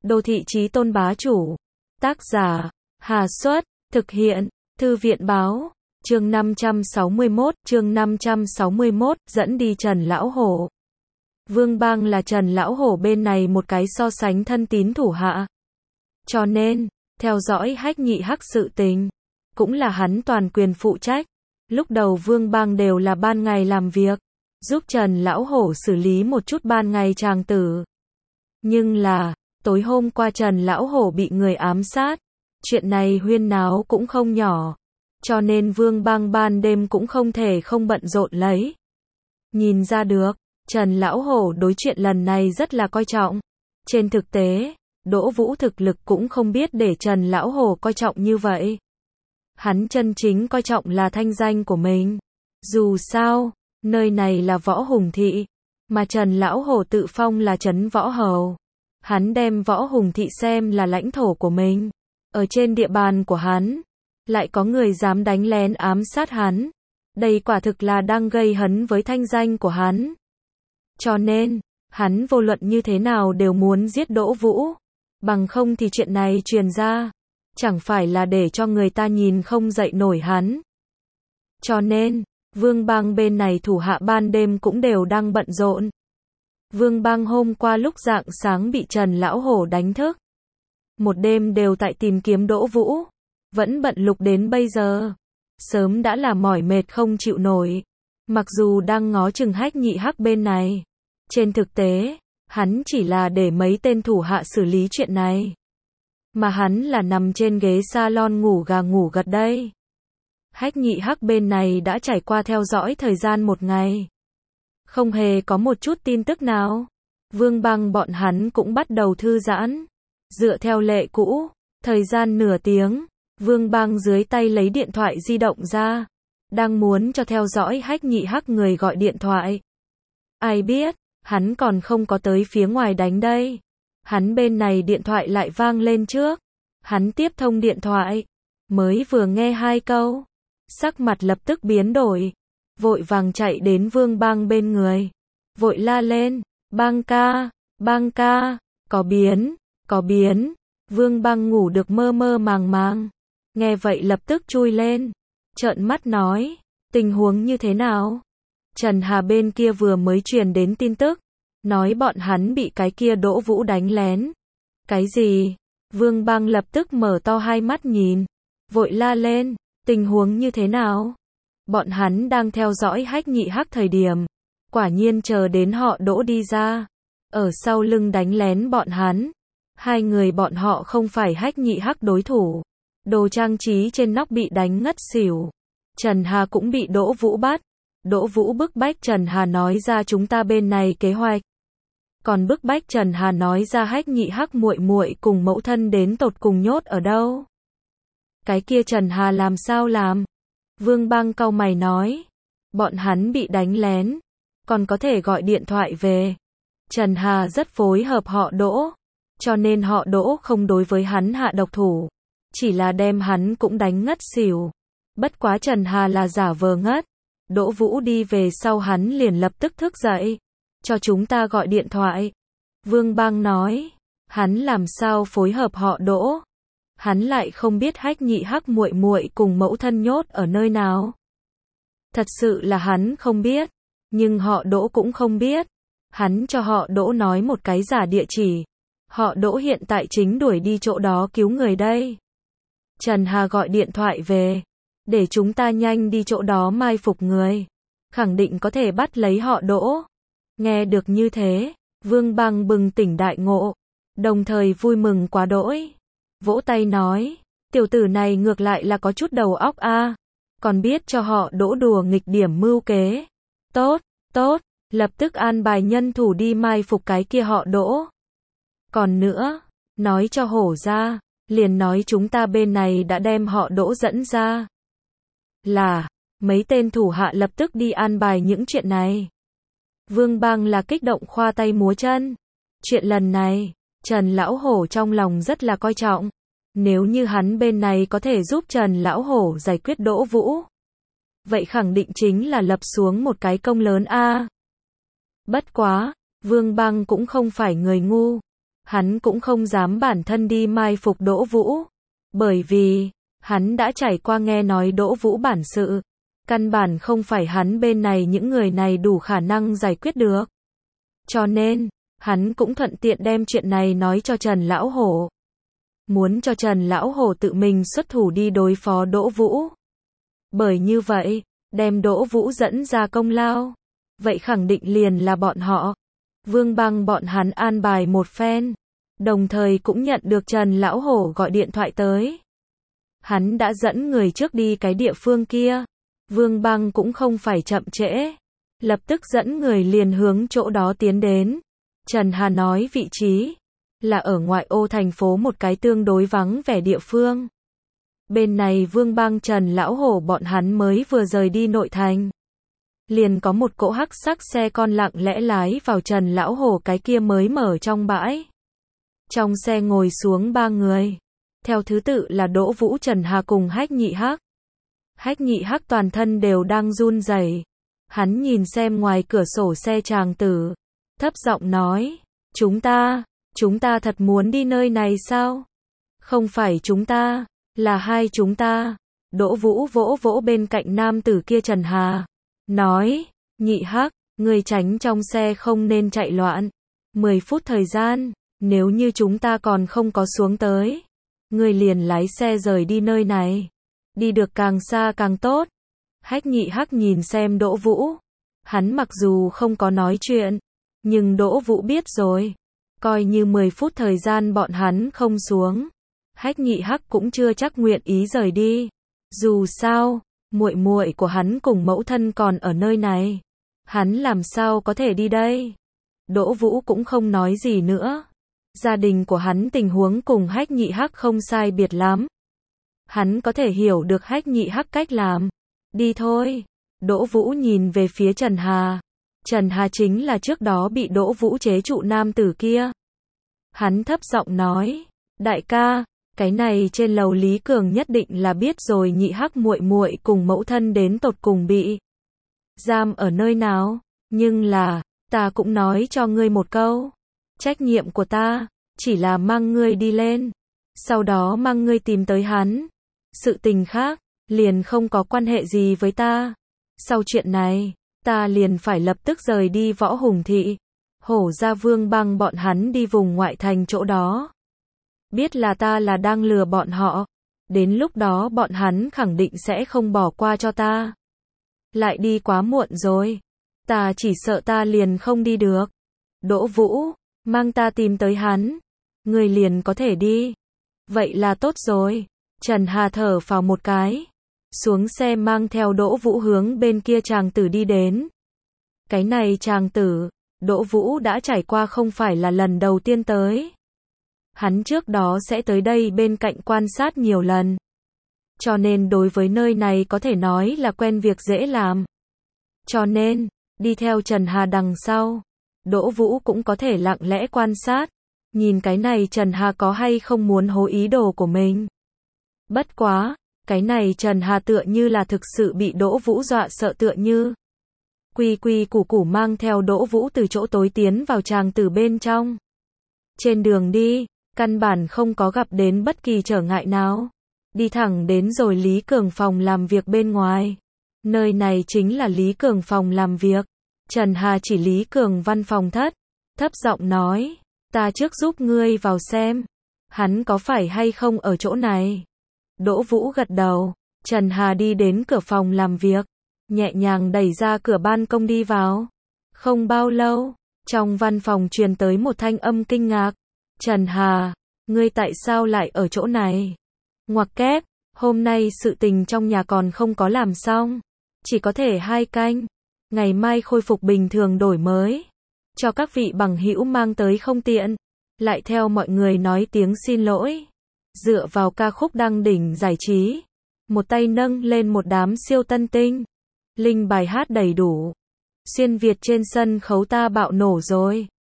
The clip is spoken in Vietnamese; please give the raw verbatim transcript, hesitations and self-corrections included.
Đô thị chí tôn bá chủ. Tác giả, Hà Xuất, thực hiện, Thư viện báo, chương năm trăm sáu mươi mốt, chương năm trăm sáu mươi mốt, dẫn đi Trần Lão Hổ. Vương Bang là Trần Lão Hổ bên này một cái so sánh thân tín thủ hạ. Cho nên, theo dõi Hách Nhị Hắc sự tình, cũng là hắn toàn quyền phụ trách. Lúc đầu Vương Bang đều là ban ngày làm việc, giúp Trần Lão Hổ xử lý một chút ban ngày tràng tử. Nhưng là, tối hôm qua Trần Lão Hổ bị người ám sát, chuyện này huyên náo cũng không nhỏ, cho nên Vương Bang ban đêm cũng không thể không bận rộn lấy. Nhìn ra được, Trần Lão Hổ đối chuyện lần này rất là coi trọng. Trên thực tế, Đỗ Vũ thực lực cũng không biết để Trần Lão Hổ coi trọng như vậy. Hắn chân chính coi trọng là thanh danh của mình. Dù sao, nơi này là Võ Hùng Thị, mà Trần Lão Hổ tự phong là trấn Võ Hầu. Hắn đem Võ Hùng Thị xem là lãnh thổ của mình. Ở trên địa bàn của hắn, lại có người dám đánh lén ám sát hắn. Đây quả thực là đang gây hấn với thanh danh của hắn. Cho nên, hắn vô luận như thế nào đều muốn giết Đỗ Vũ. Bằng không thì chuyện này truyền ra, chẳng phải là để cho người ta nhìn không dậy nổi hắn. Cho nên, Vương Bang bên này thủ hạ ban đêm cũng đều đang bận rộn. Vương Bang hôm qua lúc rạng sáng bị Trần Lão Hổ đánh thức. Một đêm đều tại tìm kiếm Đỗ Vũ. Vẫn bận lục đến bây giờ. Sớm đã là mỏi mệt không chịu nổi. Mặc dù đang ngó chừng Hách Nhị Hắc bên này. Trên thực tế, hắn chỉ là để mấy tên thủ hạ xử lý chuyện này. Mà hắn là nằm trên ghế salon ngủ gà ngủ gật đây. Hách Nhị Hắc bên này đã trải qua theo dõi thời gian một ngày. Không hề có một chút tin tức nào. Vương Bang bọn hắn cũng bắt đầu thư giãn. Dựa theo lệ cũ, thời gian nửa tiếng, Vương Bang dưới tay lấy điện thoại di động ra. Đang muốn cho theo dõi Hách Nhị Hắc người gọi điện thoại. Ai biết, hắn còn không có tới phía ngoài đánh đây. Hắn bên này điện thoại lại vang lên trước. Hắn tiếp thông điện thoại. Mới vừa nghe hai câu. Sắc mặt lập tức biến đổi. Vội vàng chạy đến Vương Bang bên người. Vội la lên. Bang ca, Bang ca, có biến, có biến. Vương Bang ngủ được mơ mơ màng màng. Nghe vậy lập tức chui lên. Trợn mắt nói. Tình huống như thế nào? Trần Hà bên kia vừa mới truyền đến tin tức. Nói bọn hắn bị cái kia Đỗ Vũ đánh lén. Cái gì? Vương Bang lập tức mở to hai mắt nhìn. Vội la lên. Tình huống như thế nào? Bọn hắn đang theo dõi Hách Nhị Hắc thời điểm. Quả nhiên chờ đến họ Đỗ đi ra. Ở sau lưng đánh lén bọn hắn. Hai người bọn họ không phải Hách Nhị Hắc đối thủ. Đồ trang trí trên nóc bị đánh ngất xỉu. Trần Hà cũng bị Đỗ Vũ bắt. Đỗ Vũ bức bách Trần Hà nói ra chúng ta bên này kế hoạch. Còn bức bách Trần Hà nói ra Hách Nhị Hắc muội muội cùng mẫu thân đến tột cùng nhốt ở đâu. Cái kia Trần Hà làm sao làm? Vương Bang cau mày nói. Bọn hắn bị đánh lén. Còn có thể gọi điện thoại về. Trần Hà rất phối hợp họ Đỗ. Cho nên họ Đỗ không đối với hắn hạ độc thủ. Chỉ là đem hắn cũng đánh ngất xỉu. Bất quá Trần Hà là giả vờ ngất. Đỗ Vũ đi về sau hắn liền lập tức thức dậy. Cho chúng ta gọi điện thoại. Vương Bang nói. Hắn làm sao phối hợp họ Đỗ. Hắn lại không biết Hách Nhị Hắc muội muội cùng mẫu thân nhốt ở nơi nào. Thật sự là hắn không biết. Nhưng họ Đỗ cũng không biết. Hắn cho họ Đỗ nói một cái giả địa chỉ. Họ Đỗ hiện tại chính đuổi đi chỗ đó cứu người đây. Trần Hà gọi điện thoại về. Để chúng ta nhanh đi chỗ đó mai phục người. Khẳng định có thể bắt lấy họ Đỗ. Nghe được như thế, Vương Bang bừng tỉnh đại ngộ. Đồng thời vui mừng quá đỗi. Vỗ tay nói. Tiểu tử này ngược lại là có chút đầu óc a. Còn biết cho họ Đỗ đùa nghịch điểm mưu kế. Tốt, tốt. Lập tức an bài nhân thủ đi mai phục cái kia họ Đỗ. Còn nữa, nói cho Hổ ra. Liền nói chúng ta bên này đã đem họ Đỗ dẫn ra. Là, mấy tên thủ hạ lập tức đi an bài những chuyện này. Vương Bang là kích động khoa tay múa chân. Chuyện lần này, Trần Lão Hổ trong lòng rất là coi trọng. Nếu như hắn bên này có thể giúp Trần Lão Hổ giải quyết Đỗ Vũ. Vậy khẳng định chính là lập xuống một cái công lớn a. Bất quá, Vương Bang cũng không phải người ngu. hắn cũng không dám bản thân đi mai phục Đỗ Vũ. Bởi vì, hắn đã trải qua nghe nói Đỗ Vũ bản sự. Căn bản không phải hắn bên này những người này đủ khả năng giải quyết được. Cho nên, hắn cũng thuận tiện đem chuyện này nói cho Trần Lão Hổ. Muốn cho Trần Lão Hổ tự mình xuất thủ đi đối phó Đỗ Vũ. Bởi như vậy, đem Đỗ Vũ dẫn ra công lao. Vậy khẳng định liền là bọn họ. Vương Băng bọn hắn an bài một phen. Đồng thời cũng nhận được Trần Lão Hổ gọi điện thoại tới. Hắn đã dẫn người trước đi cái địa phương kia. Vương Băng cũng không phải chậm trễ. Lập tức dẫn người liền hướng chỗ đó tiến đến. Trần Hà nói vị trí là ở ngoại ô thành phố một cái tương đối vắng vẻ địa phương. Bên này Vương Băng Trần Lão Hổ bọn hắn mới vừa rời đi nội thành. Liền có một cỗ hắc sắc xe con lặng lẽ lái vào Trần Lão Hổ cái kia mới mở trong bãi. Trong xe ngồi xuống ba người. Theo thứ tự là Đỗ Vũ, Trần Hà cùng Hách Nhị Hắc. Hách Nhị Hắc toàn thân đều đang run rẩy. Hắn nhìn xem ngoài cửa sổ xe tràng tử. Thấp giọng nói. Chúng ta, chúng ta thật muốn đi nơi này sao? Không phải chúng ta, là hai chúng ta. Đỗ Vũ vỗ vỗ bên cạnh nam tử kia Trần Hà. Nói, Nhị Hắc, ngươi tránh trong xe không nên chạy loạn. mười phút thời gian, nếu như chúng ta còn không có xuống tới. Ngươi liền lái xe rời đi nơi này. Đi được càng xa càng tốt. Hách Nhị Hắc nhìn xem Đỗ Vũ. Hắn mặc dù không có nói chuyện, nhưng Đỗ Vũ biết rồi. Coi như mười phút thời gian bọn hắn không xuống. Hách Nhị Hắc cũng chưa chắc nguyện ý rời đi. Dù sao, muội muội của hắn cùng mẫu thân còn ở nơi này. Hắn làm sao có thể đi đây? Đỗ Vũ cũng không nói gì nữa. Gia đình của hắn tình huống cùng Hách Nhị Hắc không sai biệt lắm. Hắn có thể hiểu được Hách Nhị Hắc cách làm. Đi thôi. Đỗ Vũ nhìn về phía Trần Hà. Trần Hà chính là trước đó bị Đỗ Vũ chế trụ nam tử kia. Hắn thấp giọng nói, đại ca, cái này trên lầu Lý Cường nhất định là biết rồi Nhị Hắc muội muội cùng mẫu thân đến tột cùng bị giam ở nơi nào, nhưng là, ta cũng nói cho ngươi một câu, trách nhiệm của ta, chỉ là mang ngươi đi lên, sau đó mang ngươi tìm tới hắn, sự tình khác, liền không có quan hệ gì với ta, sau chuyện này, ta liền phải lập tức rời đi Võ Hùng Thị, Hổ Gia Vương Băng bọn hắn đi vùng ngoại thành chỗ đó. Biết là ta là đang lừa bọn họ, đến lúc đó bọn hắn khẳng định sẽ không bỏ qua cho ta. Lại đi quá muộn rồi, ta chỉ sợ ta liền không đi được. Đỗ Vũ, mang ta tìm tới hắn, người liền có thể đi. Vậy là tốt rồi. Trần Hà thở phào một cái, xuống xe mang theo Đỗ Vũ hướng bên kia chàng tử đi đến. Cái này chàng tử, Đỗ Vũ đã trải qua không phải là lần đầu tiên tới. Hắn trước đó sẽ tới đây bên cạnh quan sát nhiều lần. Cho nên đối với nơi này có thể nói là quen việc dễ làm. Cho nên, đi theo Trần Hà đằng sau, Đỗ Vũ cũng có thể lặng lẽ quan sát, nhìn cái này Trần Hà có hay không muốn hối ý đồ của mình. Bất quá, cái này Trần Hà tựa như là thực sự bị Đỗ Vũ dọa sợ tựa như. Quy quy củ củ mang theo Đỗ Vũ từ chỗ tối tiến vào tràng tử bên trong. Trên đường đi, căn bản không có gặp đến bất kỳ trở ngại nào. Đi thẳng đến rồi Lý Cường phòng làm việc bên ngoài. Nơi này chính là Lý Cường phòng làm việc. Trần Hà chỉ Lý Cường văn phòng thất. Thấp giọng nói, ta trước giúp ngươi vào xem. Hắn có phải hay không ở chỗ này? Đỗ Vũ gật đầu. Trần Hà đi đến cửa phòng làm việc. Nhẹ nhàng đẩy ra cửa ban công đi vào. Không bao lâu, trong văn phòng truyền tới một thanh âm kinh ngạc. Trần Hà, ngươi tại sao lại ở chỗ này? Ngoặc kép, hôm nay sự tình trong nhà còn không có làm xong. Chỉ có thể hai canh. Ngày mai khôi phục bình thường đổi mới. Cho các vị bằng hữu mang tới không tiện. Lại theo mọi người nói tiếng xin lỗi. Dựa vào ca khúc đăng đỉnh giải trí. Một tay nâng lên một đám siêu tân tinh. Linh bài hát đầy đủ. Xuyên Việt trên sân khấu ta bạo nổ rồi.